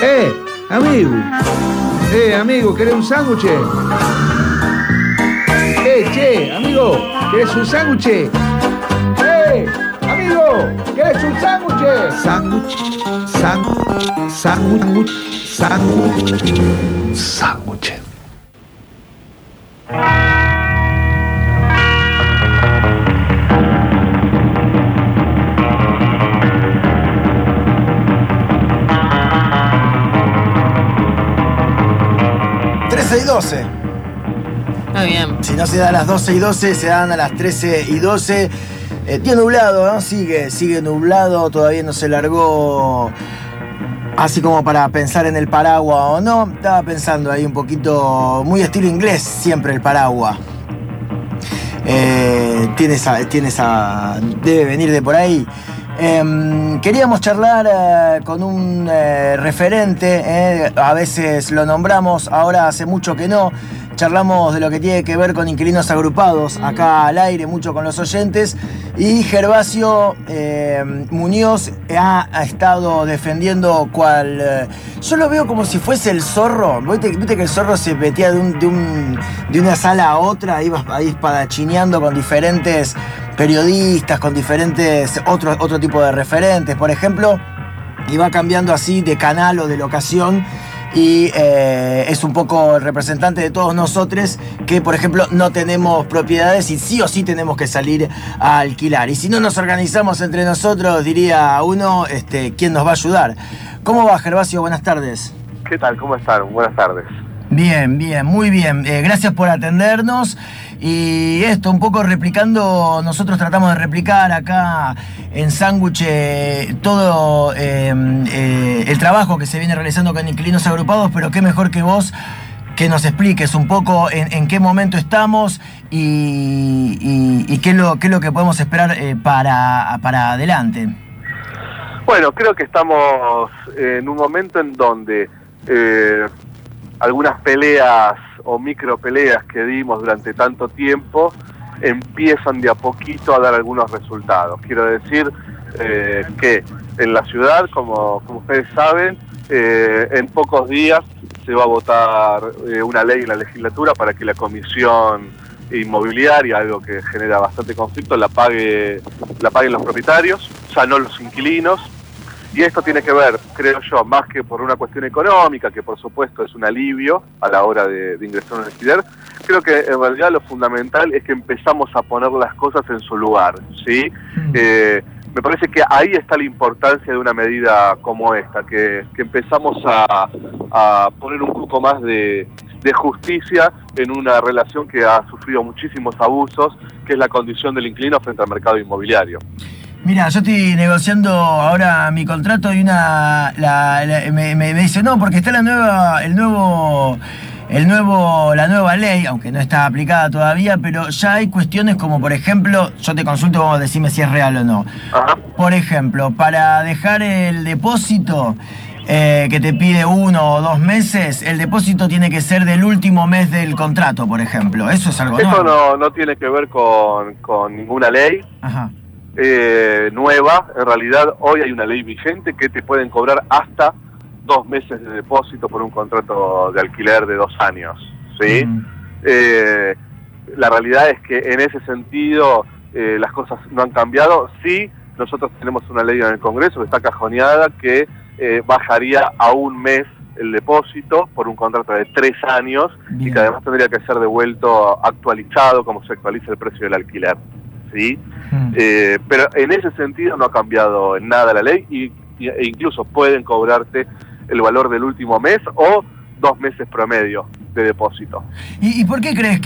Amigo. Amigo, ¿querés un sándwich? Che, amigo, ¿querés un sándwich? Amigo, ¿querés un sándwich? Sándwich. Y 12. Muy bien. Si no se da a las 12 y 12, se dan a las 13 y 12. Tiene nublado, ¿no? Sigue nublado, todavía no se largó así como para pensar en el paraguas o no. Estaba pensando ahí un poquito, muy estilo inglés siempre el paraguas. Tiene esa, debe venir de por ahí. Queríamos charlar con un referente, a veces lo nombramos, ahora hace mucho que no. Charlamos de lo que tiene que ver con inquilinos agrupados, acá al aire, mucho con los oyentes. Y Gervasio Muñoz ha estado defendiendo yo lo veo como si fuese el zorro. ¿Viste que el zorro se metía de una sala a otra? Iba ahí espadachineando con diferentes periodistas, con diferentes otro tipo de referentes, por ejemplo. Y va cambiando así de canal o de locación. Y es un poco el representante de todos nosotros que, por ejemplo, no tenemos propiedades y sí o sí tenemos que salir a alquilar. Y si no nos organizamos entre nosotros, diría uno, ¿quién nos va a ayudar? ¿Cómo va, Gervasio? Buenas tardes. ¿Qué tal? ¿Cómo están? Buenas tardes. Bien, muy bien. Gracias por atendernos. Y esto, un poco replicando, nosotros tratamos de replicar acá en Sándwich todo el trabajo que se viene realizando con inquilinos agrupados, pero qué mejor que vos que nos expliques un poco en qué momento estamos y qué es lo que podemos esperar para adelante. Bueno, creo que estamos en un momento en donde algunas peleas o micro peleas que dimos durante tanto tiempo empiezan de a poquito a dar algunos resultados. Quiero decir que en la ciudad, como ustedes saben, en pocos días se va a votar una ley en la legislatura para que la comisión inmobiliaria, algo que genera bastante conflicto, la paguen los propietarios, ya no los inquilinos. Y esto tiene que ver, creo yo, más que por una cuestión económica, que por supuesto es un alivio a la hora de ingresar a un alquiler. Creo que en realidad lo fundamental es que empezamos a poner las cosas en su lugar, ¿sí? Me parece que ahí está la importancia de una medida como esta, que empezamos a poner un poco más de justicia en una relación que ha sufrido muchísimos abusos, que es la condición del inquilino frente al mercado inmobiliario. Mira, yo estoy negociando ahora mi contrato y me dice, no, porque está la nueva ley, aunque no está aplicada todavía, pero ya hay cuestiones como, por ejemplo, yo te consulto, vamos a decirme si es real o no. Ajá. Por ejemplo, para dejar el depósito que te pide 1 o 2 meses, el depósito tiene que ser del último mes del contrato, por ejemplo. Eso es algo nuevo. Eso no tiene que ver con ninguna ley. Ajá. Nueva. En realidad hoy hay una ley vigente que te pueden cobrar hasta 2 meses de depósito por un contrato de alquiler de 2 años, ¿sí? La realidad es que en ese sentido las cosas no han cambiado. Sí, nosotros tenemos una ley en el Congreso que está cajoneada que bajaría a 1 mes el depósito por un contrato de 3 años. Bien. Y que además tendría que ser devuelto actualizado como se actualiza el precio del alquiler, ¿sí? Pero en ese sentido no ha cambiado en nada la ley e incluso pueden cobrarte el valor del último mes o 2 meses promedio de depósito. ¿Y por qué crees que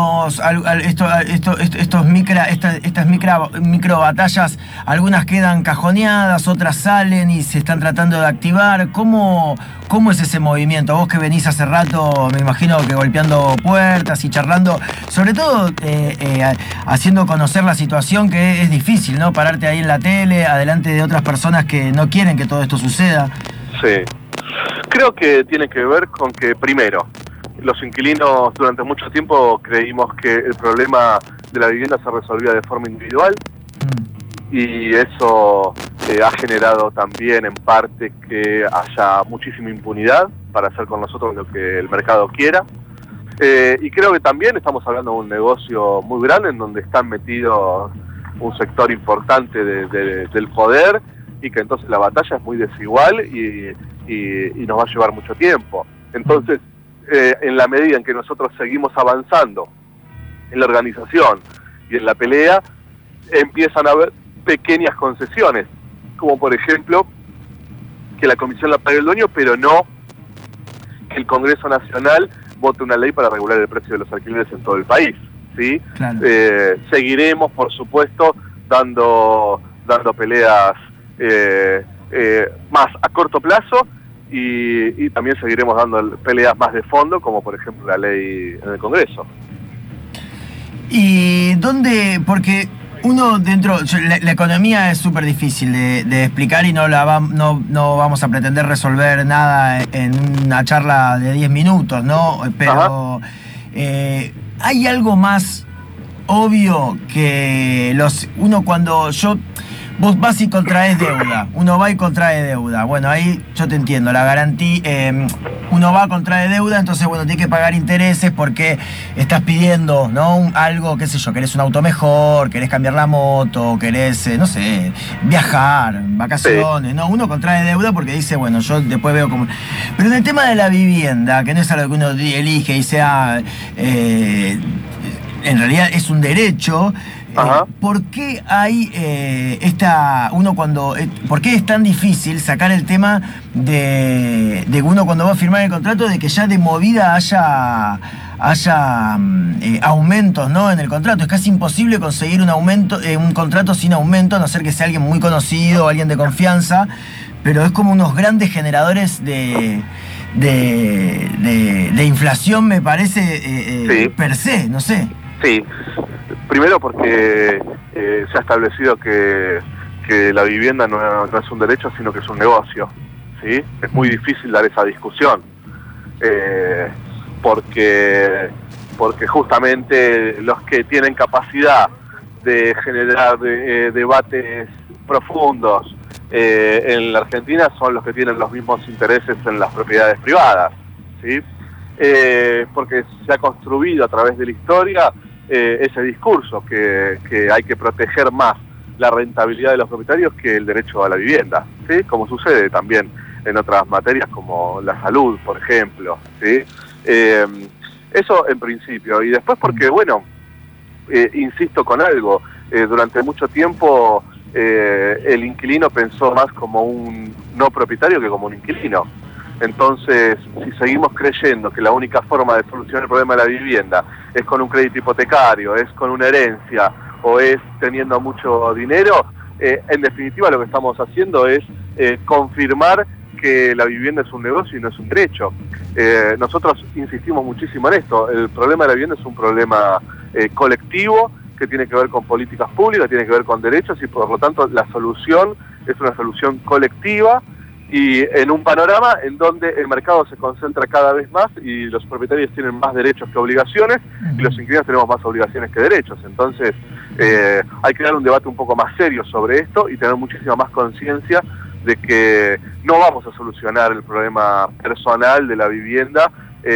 estas micro batallas, algunas quedan cajoneadas, otras salen y se están tratando de activar? ¿Cómo es ese movimiento? Vos que venís hace rato, me imagino que golpeando puertas y charlando, sobre todo haciendo conocer la situación, que es difícil, ¿no? Pararte ahí en la tele, adelante de otras personas que no quieren que todo esto suceda. Sí. Creo que tiene que ver con que, primero, los inquilinos durante mucho tiempo creímos que el problema de la vivienda se resolvía de forma individual y eso ha generado también en parte que haya muchísima impunidad para hacer con nosotros lo que el mercado quiera. Y creo que también estamos hablando de un negocio muy grande en donde están metidos un sector importante del poder, y que entonces la batalla es muy desigual y nos va a llevar mucho tiempo. Entonces, en la medida en que nosotros seguimos avanzando en la organización y en la pelea, empiezan a haber pequeñas concesiones, como por ejemplo que la Comisión la pague el dueño, pero no que el Congreso Nacional vote una ley para regular el precio de los alquileres en todo el país, ¿sí? Claro. Seguiremos, por supuesto, dando peleas más a corto plazo, y también seguiremos dando peleas más de fondo, como por ejemplo la ley en el Congreso. ¿Y dónde? Porque uno dentro, la economía es súper difícil de explicar, y no vamos a pretender resolver nada en una charla de 10 minutos, ¿no? Pero hay algo más obvio que vos vas y contraes deuda, uno va y contrae deuda. Bueno, ahí yo te entiendo, la garantía, uno va, contrae deuda, entonces bueno, tiene que pagar intereses porque estás pidiendo, ¿no? Algo, qué sé yo, querés un auto mejor, querés cambiar la moto, querés, no sé, viajar, vacaciones, ¿no? Uno contrae deuda porque dice, bueno, yo después veo como... Pero en el tema de la vivienda, que no es algo que uno elige y sea... en realidad es un derecho. ¿Por qué hay por qué es tan difícil sacar el tema de uno cuando va a firmar el contrato, de que ya de movida haya aumentos, ¿no? En el contrato es casi imposible conseguir un contrato sin aumento, a no ser que sea alguien muy conocido, alguien de confianza, pero es como unos grandes generadores de inflación, me parece, sí. Per se, no sé. Sí, primero porque se ha establecido que la vivienda no es un derecho, sino que es un negocio, ¿sí? Es muy difícil dar esa discusión, porque justamente los que tienen capacidad de generar debates profundos en la Argentina son los que tienen los mismos intereses en las propiedades privadas, ¿sí? Porque se ha construido a través de la historia ese discurso que hay que proteger más la rentabilidad de los propietarios que el derecho a la vivienda, ¿sí? Como sucede también en otras materias como la salud, por ejemplo, ¿sí? Eso en principio. Y después porque, bueno, insisto con algo, durante mucho tiempo el inquilino pensó más como un no propietario que como un inquilino. Entonces, si seguimos creyendo que la única forma de solucionar el problema de la vivienda es con un crédito hipotecario, es con una herencia o es teniendo mucho dinero, en definitiva lo que estamos haciendo es confirmar que la vivienda es un negocio y no es un derecho. Nosotros insistimos muchísimo en esto. El problema de la vivienda es un problema colectivo que tiene que ver con políticas públicas, tiene que ver con derechos, y por lo tanto la solución es una solución colectiva, y en un panorama en donde el mercado se concentra cada vez más y los propietarios tienen más derechos que obligaciones y los inquilinos tenemos más obligaciones que derechos. Entonces hay que dar un debate un poco más serio sobre esto y tener muchísima más conciencia de que no vamos a solucionar el problema personal de la vivienda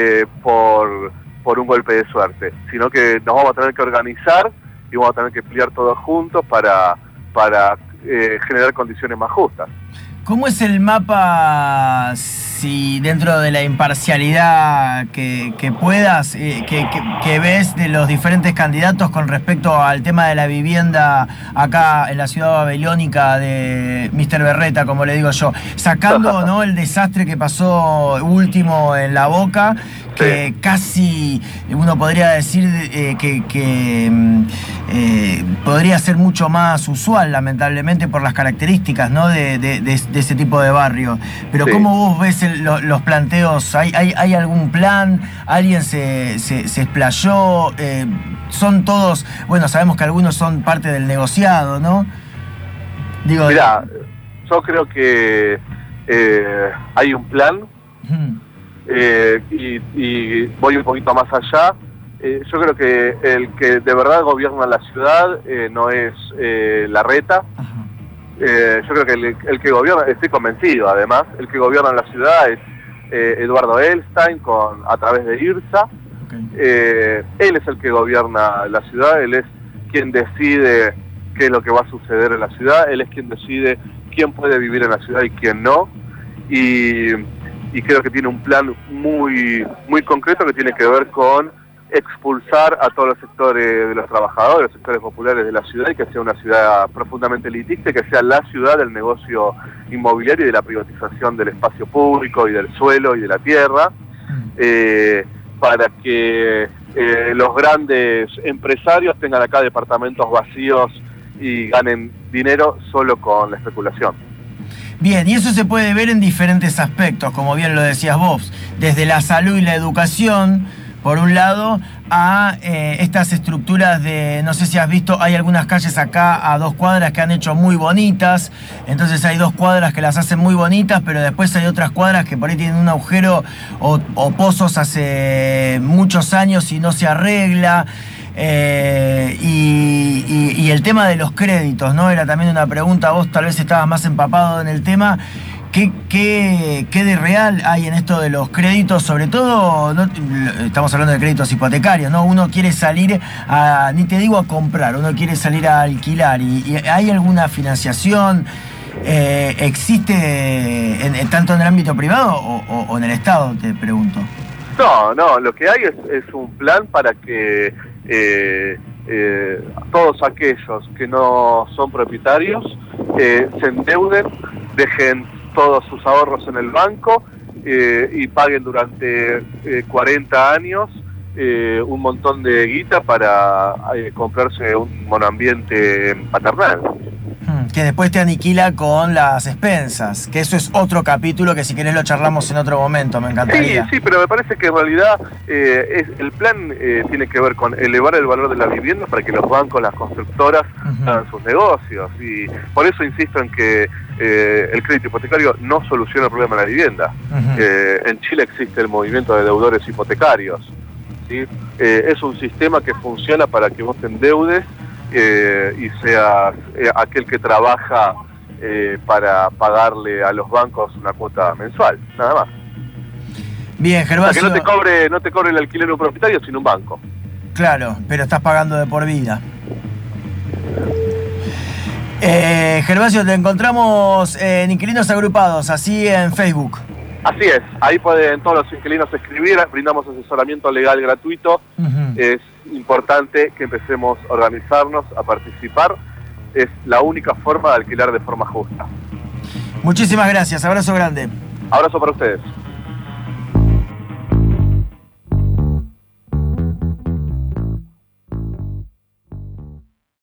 por un golpe de suerte, sino que nos vamos a tener que organizar y vamos a tener que pelear todos juntos para generar condiciones más justas. ¿Cómo es el mapa, si dentro de la imparcialidad que puedas, que ves de los diferentes candidatos con respecto al tema de la vivienda acá en la ciudad babilónica de Mr. Berreta, como le digo yo, sacando, ¿no?, el desastre que pasó último en La Boca, que casi uno podría decir que podría ser mucho más usual, lamentablemente, por las características, ¿no?, de ese tipo de barrio. Pero sí. ¿Cómo vos ves los planteos? ¿Hay algún plan? ¿Alguien se explayó? Son todos, bueno, sabemos que algunos son parte del negociado, ¿no? Digo, mirá, yo creo que hay un plan. Y voy un poquito más allá. Yo creo que el que de verdad gobierna la ciudad no es Larreta, Yo creo que el que gobierna, estoy convencido además, el que gobierna la ciudad es Eduardo Elstein a través de IRSA. Okay. Él es el que gobierna la ciudad, él es quien decide qué es lo que va a suceder en la ciudad, él es quien decide quién puede vivir en la ciudad y quién no. Y creo que tiene un plan muy, muy concreto que tiene que ver con expulsar a todos los sectores de los trabajadores, los sectores populares de la ciudad, y que sea una ciudad profundamente elitista, y que sea la ciudad del negocio inmobiliario y de la privatización del espacio público y del suelo y de la tierra, para que los grandes empresarios tengan acá departamentos vacíos y ganen dinero solo con la especulación. Bien, y eso se puede ver en diferentes aspectos, como bien lo decías vos, desde la salud y la educación, por un lado, a estas estructuras de, no sé si has visto, hay algunas calles acá a 2 cuadras que han hecho muy bonitas, entonces hay 2 cuadras que las hacen muy bonitas, pero después hay otras cuadras que por ahí tienen un agujero o pozos hace muchos años y no se arregla. Y el tema de los créditos, ¿no? Era también una pregunta, vos tal vez estabas más empapado en el tema. ¿Qué de real hay en esto de los créditos? Sobre todo, ¿no? Estamos hablando de créditos hipotecarios, ¿no? Uno quiere salir ni te digo a comprar, uno quiere salir a alquilar. ¿Y hay alguna financiación? ¿Existe tanto en el ámbito privado o en el Estado, te pregunto? No, lo que hay es un plan para que todos aquellos que no son propietarios se endeuden, dejen todos sus ahorros en el banco y paguen durante 40 años un montón de guita para comprarse un monoambiente paternal. Que después te aniquila con las expensas, que eso es otro capítulo que si querés lo charlamos en otro momento, me encantaría. Sí, pero me parece que en realidad el plan tiene que ver con elevar el valor de la vivienda para que los bancos, las constructoras hagan sus negocios, y por eso insisto en que el crédito hipotecario no soluciona el problema de la vivienda. En Chile existe el movimiento de deudores hipotecarios, ¿sí? Es un sistema que funciona para que vos te endeudes y seas aquel que trabaja para pagarle a los bancos una cuota mensual, nada más. Bien, Gervasio. O sea, que no te cobre el alquiler un propietario, sino un banco. Claro, pero estás pagando de por vida. Gervasio, te encontramos en Inquilinos Agrupados, así en Facebook. Así es, ahí pueden todos los inquilinos escribir, brindamos asesoramiento legal gratuito. Es importante que empecemos a organizarnos, a participar. Es la única forma de alquilar de forma justa. Muchísimas gracias, abrazo grande. Abrazo para ustedes.